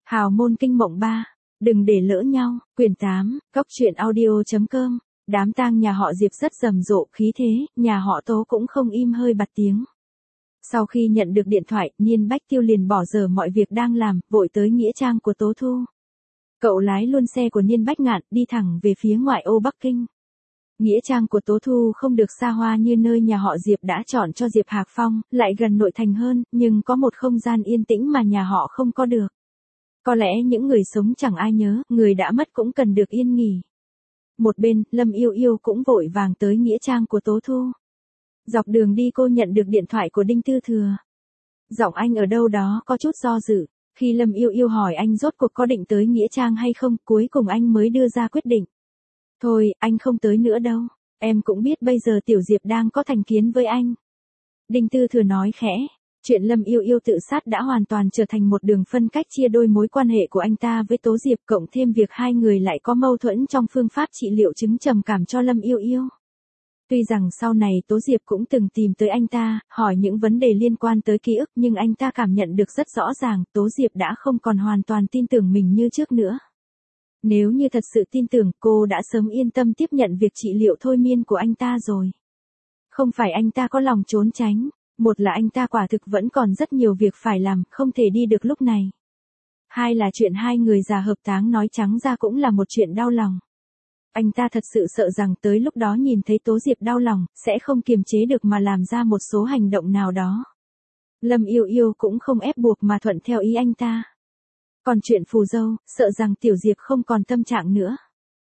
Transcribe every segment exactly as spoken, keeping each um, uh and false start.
Hào môn kinh mộng ba, đừng để lỡ nhau, quyển tám, cốc truyện audio.com. Đám tang nhà họ Diệp rất rầm rộ khí thế, nhà họ Tố cũng không im hơi bặt tiếng. Sau khi nhận được điện thoại, Niên Bách Tiêu liền bỏ dở mọi việc đang làm, vội tới nghĩa trang của Tố Thu. Cậu lái luôn xe của Niên Bách Ngạn, đi thẳng về phía ngoại ô Bắc Kinh. Nghĩa trang của Tố Thu không được xa hoa như nơi nhà họ Diệp đã chọn cho Diệp Hạc Phong, lại gần nội thành hơn, nhưng có một không gian yên tĩnh mà nhà họ không có được. Có lẽ những người sống chẳng ai nhớ, người đã mất cũng cần được yên nghỉ. Một bên, Lâm Yêu Yêu cũng vội vàng tới nghĩa trang của Tố Thu. Dọc đường đi cô nhận được điện thoại của Đinh Tư Thừa. Giọng anh ở đâu đó có chút do dự. Khi Lâm Yêu Yêu hỏi anh rốt cuộc có định tới nghĩa trang hay không, cuối cùng anh mới đưa ra quyết định. Thôi, anh không tới nữa đâu. Em cũng biết bây giờ Tiểu Diệp đang có thành kiến với anh. Đinh Tư Thừa nói khẽ. Chuyện Lâm Yêu Yêu tự sát đã hoàn toàn trở thành một đường phân cách chia đôi mối quan hệ của anh ta với Tố Diệp, cộng thêm việc hai người lại có mâu thuẫn trong phương pháp trị liệu chứng trầm cảm cho Lâm Yêu Yêu. Tuy rằng sau này Tố Diệp cũng từng tìm tới anh ta, hỏi những vấn đề liên quan tới ký ức, nhưng anh ta cảm nhận được rất rõ ràng, Tố Diệp đã không còn hoàn toàn tin tưởng mình như trước nữa. Nếu như thật sự tin tưởng, cô đã sớm yên tâm tiếp nhận việc trị liệu thôi miên của anh ta rồi. Không phải anh ta có lòng trốn tránh, một là anh ta quả thực vẫn còn rất nhiều việc phải làm, không thể đi được lúc này. Hai là chuyện hai người già hợp táng nói trắng ra cũng là một chuyện đau lòng. Anh ta thật sự sợ rằng tới lúc đó nhìn thấy Tố Diệp đau lòng, sẽ không kiềm chế được mà làm ra một số hành động nào đó. Lâm Yêu Yêu cũng không ép buộc mà thuận theo ý anh ta. Còn chuyện phù dâu, sợ rằng Tiểu Diệp không còn tâm trạng nữa.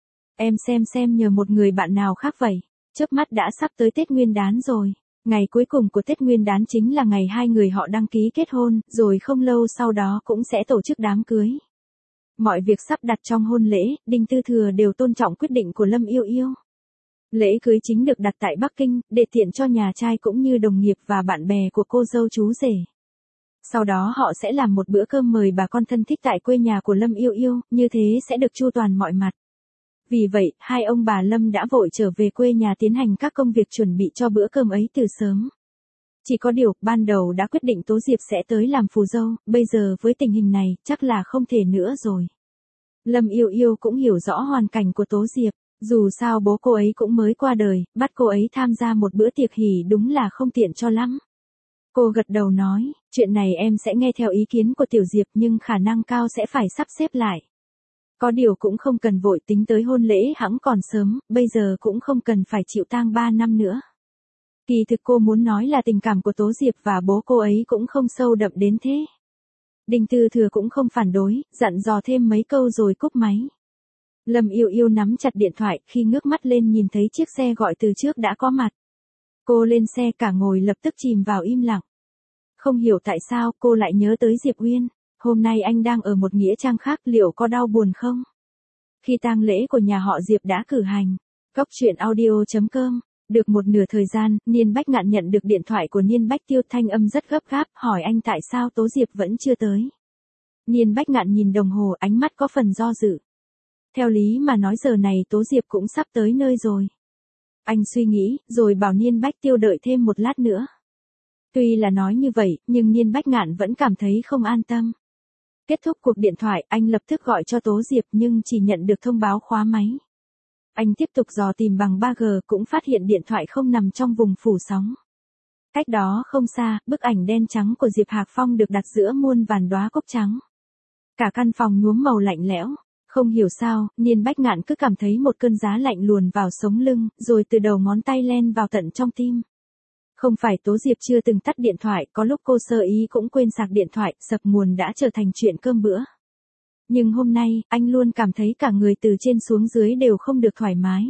Em xem xem nhờ một người bạn nào khác vậy. Chớp mắt đã sắp tới Tết Nguyên Đán rồi. Ngày cuối cùng của Tết Nguyên Đán chính là ngày hai người họ đăng ký kết hôn, rồi không lâu sau đó cũng sẽ tổ chức đám cưới. Mọi việc sắp đặt trong hôn lễ, Đinh Tư Thừa đều tôn trọng quyết định của Lâm Yêu Yêu. Lễ cưới chính được đặt tại Bắc Kinh, để tiện cho nhà trai cũng như đồng nghiệp và bạn bè của cô dâu chú rể. Sau đó họ sẽ làm một bữa cơm mời bà con thân thích tại quê nhà của Lâm Yêu Yêu, như thế sẽ được chu toàn mọi mặt. Vì vậy, hai ông bà Lâm đã vội trở về quê nhà tiến hành các công việc chuẩn bị cho bữa cơm ấy từ sớm. Chỉ có điều, ban đầu đã quyết định Tố Diệp sẽ tới làm phù dâu, bây giờ với tình hình này, chắc là không thể nữa rồi. Lâm Yêu Yêu cũng hiểu rõ hoàn cảnh của Tố Diệp, dù sao bố cô ấy cũng mới qua đời, bắt cô ấy tham gia một bữa tiệc hỷ đúng là không tiện cho lắm. Cô gật đầu nói, chuyện này em sẽ nghe theo ý kiến của Tiểu Diệp nhưng khả năng cao sẽ phải sắp xếp lại. Có điều cũng không cần vội, tính tới hôn lễ hẵng còn sớm, bây giờ cũng không cần phải chịu tang ba năm nữa. Kỳ thực cô muốn nói là tình cảm của Tố Diệp và bố cô ấy cũng không sâu đậm đến thế. Đinh Tư Thừa cũng không phản đối, dặn dò thêm mấy câu rồi cúp máy. Lâm Yêu Yêu nắm chặt điện thoại, khi ngước mắt lên nhìn thấy chiếc xe gọi từ trước đã có mặt. Cô lên xe cả ngồi lập tức chìm vào im lặng. Không hiểu tại sao cô lại nhớ tới Diệp Uyên. Hôm nay anh đang ở một nghĩa trang khác, liệu có đau buồn không? Khi tang lễ của nhà họ Diệp đã cử hành, cốc truyện audio.com, được một nửa thời gian, Niên Bách Ngạn nhận được điện thoại của Niên Bách Tiêu, thanh âm rất gấp gáp, hỏi anh tại sao Tố Diệp vẫn chưa tới. Niên Bách Ngạn nhìn đồng hồ, ánh mắt có phần do dự. Theo lý mà nói giờ này Tố Diệp cũng sắp tới nơi rồi. Anh suy nghĩ, rồi bảo Niên Bách Tiêu đợi thêm một lát nữa. Tuy là nói như vậy, nhưng Niên Bách Ngạn vẫn cảm thấy không an tâm. Kết thúc cuộc điện thoại, anh lập tức gọi cho Tố Diệp nhưng chỉ nhận được thông báo khóa máy. Anh tiếp tục dò tìm bằng ba G cũng phát hiện điện thoại không nằm trong vùng phủ sóng. Cách đó không xa, bức ảnh đen trắng của Diệp Hạc Phong được đặt giữa muôn vàn đóa cúc trắng. Cả căn phòng nhuốm màu lạnh lẽo. Không hiểu sao, Niên Bách Ngạn cứ cảm thấy một cơn giá lạnh luồn vào sống lưng, rồi từ đầu ngón tay len vào tận trong tim. Không phải Tố Diệp chưa từng tắt điện thoại, có lúc cô sơ ý cũng quên sạc điện thoại, sập nguồn đã trở thành chuyện cơm bữa. Nhưng hôm nay, anh luôn cảm thấy cả người từ trên xuống dưới đều không được thoải mái.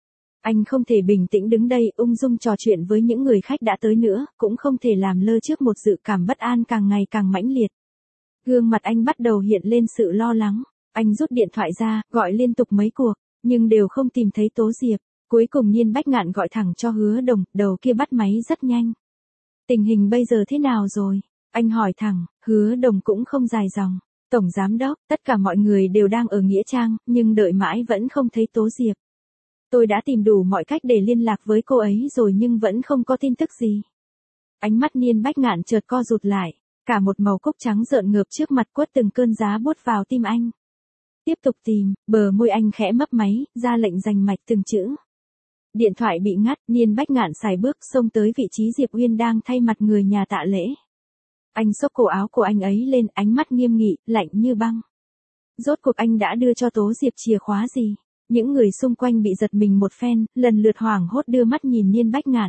Anh không thể bình tĩnh đứng đây ung dung trò chuyện với những người khách đã tới nữa, cũng không thể làm lơ trước một dự cảm bất an càng ngày càng mãnh liệt. Gương mặt anh bắt đầu hiện lên sự lo lắng. Anh rút điện thoại ra, gọi liên tục mấy cuộc, nhưng đều không tìm thấy Tố Diệp. Cuối cùng Niên Bách Ngạn gọi thẳng cho Hứa Đồng, đầu kia bắt máy rất nhanh. Tình hình bây giờ thế nào rồi? Anh hỏi thẳng, Hứa Đồng cũng không dài dòng. Tổng giám đốc, tất cả mọi người đều đang ở nghĩa trang, nhưng đợi mãi vẫn không thấy Tố Diệp. Tôi đã tìm đủ mọi cách để liên lạc với cô ấy rồi nhưng vẫn không có tin tức gì. Ánh mắt Niên Bách Ngạn chợt co rụt lại. Cả một màu cúc trắng rợn ngợp trước mặt quất từng cơn giá buốt vào tim anh. Tiếp tục tìm, bờ môi anh khẽ mấp máy, ra lệnh rành mạch từng chữ. Điện thoại bị ngắt, Niên Bách Ngạn sải bước xông tới vị trí Diệp Uyên đang thay mặt người nhà tạ lễ. Anh xốc cổ áo của anh ấy lên, ánh mắt nghiêm nghị, lạnh như băng. Rốt cuộc anh đã đưa cho Tố Diệp chìa khóa gì? Những người xung quanh bị giật mình một phen, lần lượt hoảng hốt đưa mắt nhìn Niên Bách Ngạn.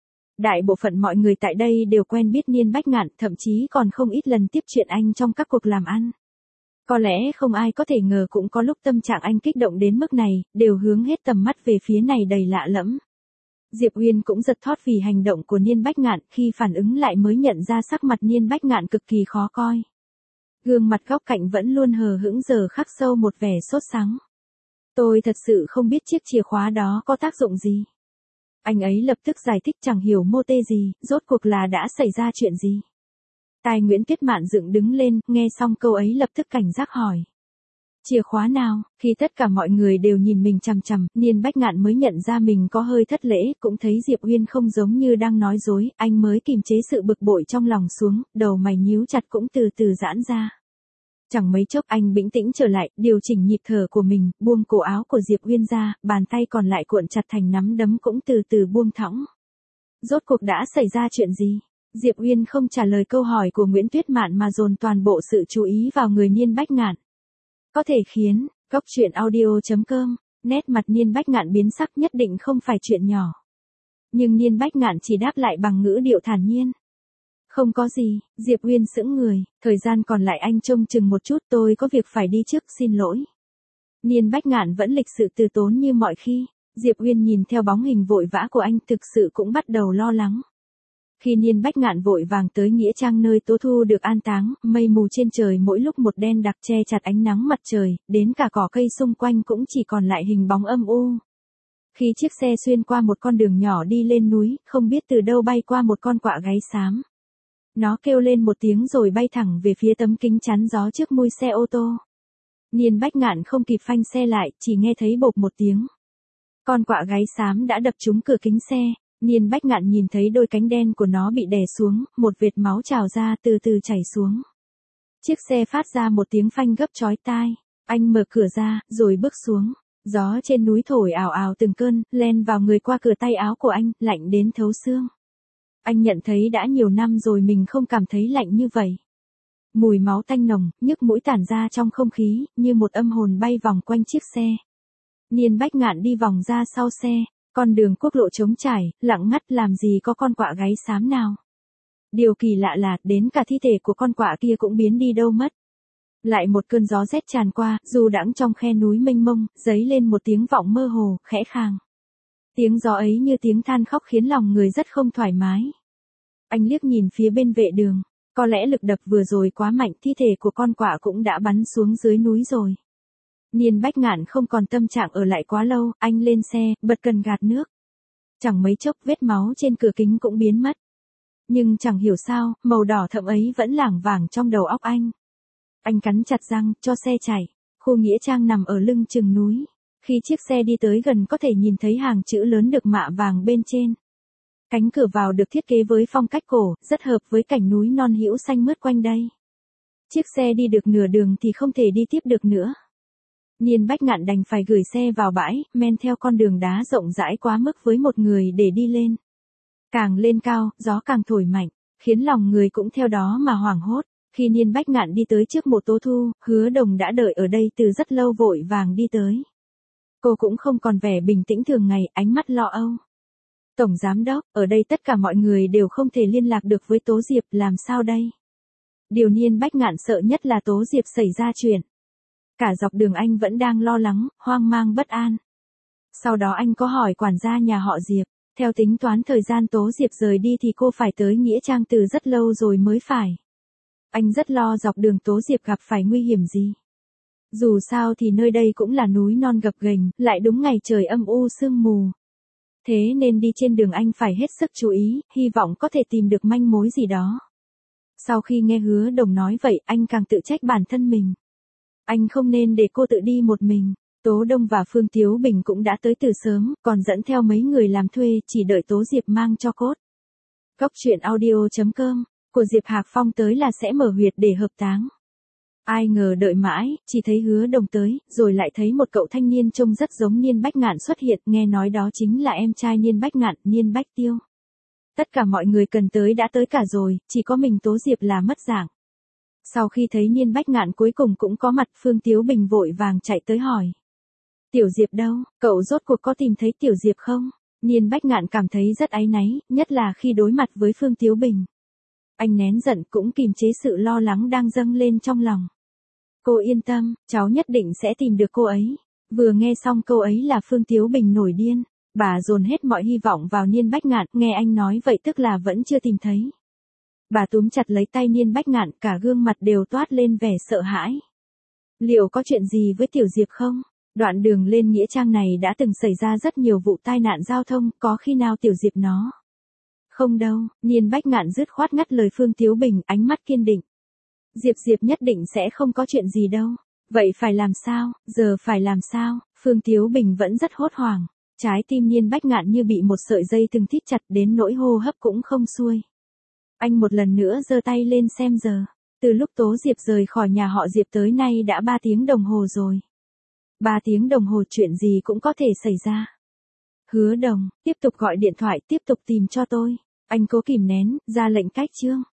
Đại bộ phận mọi người tại đây đều quen biết Niên Bách Ngạn, thậm chí còn không ít lần tiếp chuyện anh trong các cuộc làm ăn. Có lẽ không ai có thể ngờ cũng có lúc tâm trạng anh kích động đến mức này, đều hướng hết tầm mắt về phía này đầy lạ lẫm. Diệp Uyên cũng giật thót vì hành động của Niên Bách Ngạn, khi phản ứng lại mới nhận ra sắc mặt Niên Bách Ngạn cực kỳ khó coi. Gương mặt góc cạnh vẫn luôn hờ hững giờ khắc sâu một vẻ sốt sắng. Tôi thật sự không biết chiếc chìa khóa đó có tác dụng gì. Anh ấy lập tức giải thích chẳng hiểu mô tê gì, rốt cuộc là đã xảy ra chuyện gì. Tai Nguyễn Tuyết Mạn dựng đứng lên, nghe xong câu ấy lập tức cảnh giác hỏi. Chìa khóa nào? Khi tất cả mọi người đều nhìn mình chằm chằm, Niên Bách Ngạn mới nhận ra mình có hơi thất lễ, cũng thấy Diệp Uyên không giống như đang nói dối, anh mới kìm chế sự bực bội trong lòng xuống, đầu mày nhíu chặt cũng từ từ giãn ra. Chẳng mấy chốc anh bình tĩnh trở lại, điều chỉnh nhịp thở của mình, buông cổ áo của Diệp Uyên ra, bàn tay còn lại cuộn chặt thành nắm đấm cũng từ từ buông thõng. Rốt cuộc đã xảy ra chuyện gì? Diệp Uyên không trả lời câu hỏi của Nguyễn Tuyết Mạn mà dồn toàn bộ sự chú ý vào người Niên Bách Ngạn. Có thể khiến, Góc Truyện Audio chấm com, nét mặt Niên Bách Ngạn biến sắc nhất định không phải chuyện nhỏ. Nhưng Niên Bách Ngạn chỉ đáp lại bằng ngữ điệu thản nhiên. Không có gì, Diệp Uyên sững người, thời gian còn lại anh trông chừng một chút, tôi có việc phải đi trước, xin lỗi. Niên Bách Ngạn vẫn lịch sự từ tốn như mọi khi, Diệp Uyên nhìn theo bóng hình vội vã của anh thực sự cũng bắt đầu lo lắng. Khi Niên Bách Ngạn vội vàng tới nghĩa trang nơi Tố Thu được an táng, mây mù trên trời mỗi lúc một đen đặc che chặt ánh nắng mặt trời, đến cả cỏ cây xung quanh cũng chỉ còn lại hình bóng âm u. Khi chiếc xe xuyên qua một con đường nhỏ đi lên núi, không biết từ đâu bay qua một con quạ gáy xám. Nó kêu lên một tiếng rồi bay thẳng về phía tấm kính chắn gió trước mui xe ô tô. Niên Bách Ngạn không kịp phanh xe lại, chỉ nghe thấy bộp một tiếng. Con quạ gáy xám đã đập trúng cửa kính xe. Niên Bách Ngạn nhìn thấy đôi cánh đen của nó bị đè xuống, một vệt máu trào ra từ từ chảy xuống. Chiếc xe phát ra một tiếng phanh gấp chói tai. Anh mở cửa ra, rồi bước xuống. Gió trên núi thổi ào ào từng cơn, len vào người qua cửa tay áo của anh, lạnh đến thấu xương. Anh nhận thấy đã nhiều năm rồi mình không cảm thấy lạnh như vậy. Mùi máu tanh nồng, nhức mũi tản ra trong không khí, như một âm hồn bay vòng quanh chiếc xe. Niên Bách Ngạn đi vòng ra sau xe. Con đường quốc lộ trống trải, lặng ngắt, làm gì có con quạ gáy xám nào. Điều kỳ lạ là, đến cả thi thể của con quạ kia cũng biến đi đâu mất. Lại một cơn gió rét tràn qua, dù đãng trong khe núi mênh mông, dấy lên một tiếng vọng mơ hồ, khẽ khàng. Tiếng gió ấy như tiếng than khóc khiến lòng người rất không thoải mái. Anh liếc nhìn phía bên vệ đường, có lẽ lực đập vừa rồi quá mạnh, thi thể của con quạ cũng đã bắn xuống dưới núi rồi. Niên Bách Ngạn không còn tâm trạng ở lại quá lâu, anh lên xe, bật cần gạt nước. Chẳng mấy chốc vết máu trên cửa kính cũng biến mất. Nhưng chẳng hiểu sao, màu đỏ thẫm ấy vẫn lảng vảng trong đầu óc anh. Anh cắn chặt răng, cho xe chạy. Khu nghĩa trang nằm ở lưng chừng núi. Khi chiếc xe đi tới gần có thể nhìn thấy hàng chữ lớn được mạ vàng bên trên. Cánh cửa vào được thiết kế với phong cách cổ, rất hợp với cảnh núi non hữu xanh mướt quanh đây. Chiếc xe đi được nửa đường thì không thể đi tiếp được nữa. Niên Bách Ngạn đành phải gửi xe vào bãi, men theo con đường đá rộng rãi quá mức với một người để đi lên. Càng lên cao, gió càng thổi mạnh, khiến lòng người cũng theo đó mà hoảng hốt. Khi Niên Bách Ngạn đi tới trước mộ Tố Thu, Hứa Đồng đã đợi ở đây từ rất lâu vội vàng đi tới. Cô cũng không còn vẻ bình tĩnh thường ngày, ánh mắt lo âu. Tổng Giám Đốc, ở đây tất cả mọi người đều không thể liên lạc được với Tố Diệp, làm sao đây? Điều Niên Bách Ngạn sợ nhất là Tố Diệp xảy ra chuyện. Cả dọc đường anh vẫn đang lo lắng, hoang mang bất an. Sau đó anh có hỏi quản gia nhà họ Diệp, theo tính toán thời gian Tố Diệp rời đi thì cô phải tới nghĩa trang từ rất lâu rồi mới phải. Anh rất lo dọc đường Tố Diệp gặp phải nguy hiểm gì. Dù sao thì nơi đây cũng là núi non gập ghềnh, lại đúng ngày trời âm u sương mù. Thế nên đi trên đường anh phải hết sức chú ý, hy vọng có thể tìm được manh mối gì đó. Sau khi nghe Hứa Đồng nói vậy, anh càng tự trách bản thân mình. Anh không nên để cô tự đi một mình. Tố Đông và Phương Tiếu Bình cũng đã tới từ sớm, còn dẫn theo mấy người làm thuê, chỉ đợi Tố Diệp mang cho cốt. Góc Truyện Audio chấm com của Diệp Hạc Phong tới là sẽ mở huyệt để hợp táng. Ai ngờ đợi mãi, chỉ thấy Hứa Đồng tới, rồi lại thấy một cậu thanh niên trông rất giống Niên Bách Ngạn xuất hiện, nghe nói đó chính là em trai Niên Bách Ngạn, Niên Bách Tiêu. Tất cả mọi người cần tới đã tới cả rồi, chỉ có mình Tố Diệp là mất dạng. Sau khi thấy Niên Bách Ngạn cuối cùng cũng có mặt, Phương Tiếu Bình vội vàng chạy tới hỏi. Tiểu Diệp đâu, cậu rốt cuộc có tìm thấy Tiểu Diệp không? Niên Bách Ngạn cảm thấy rất áy náy, nhất là khi đối mặt với Phương Tiếu Bình. Anh nén giận cũng kìm chế sự lo lắng đang dâng lên trong lòng. Cô yên tâm, cháu nhất định sẽ tìm được cô ấy. Vừa nghe xong câu ấy là Phương Tiếu Bình nổi điên. Bà dồn hết mọi hy vọng vào Niên Bách Ngạn, nghe anh nói vậy tức là vẫn chưa tìm thấy. Bà túm chặt lấy tay Niên Bách Ngạn, cả gương mặt đều toát lên vẻ sợ hãi. Liệu có chuyện gì với Tiểu Diệp không? Đoạn đường lên nghĩa trang này đã từng xảy ra rất nhiều vụ tai nạn giao thông, có khi nào Tiểu Diệp nó? Không đâu, Niên Bách Ngạn dứt khoát ngắt lời Phương Tiếu Bình, ánh mắt kiên định. Diệp Diệp nhất định sẽ không có chuyện gì đâu. Vậy phải làm sao, giờ phải làm sao? Phương Tiếu Bình vẫn rất hốt hoảng. Trái tim Niên Bách Ngạn như bị một sợi dây thừng thít chặt đến nỗi hô hấp cũng không xuôi. Anh một lần nữa giơ tay lên xem giờ. Từ lúc Tố Diệp rời khỏi nhà họ Diệp tới nay đã ba tiếng đồng hồ rồi. ba tiếng đồng hồ chuyện gì cũng có thể xảy ra. Hứa Đồng, tiếp tục gọi điện thoại, tiếp tục tìm cho tôi. Anh cố kìm nén, ra lệnh cách chương.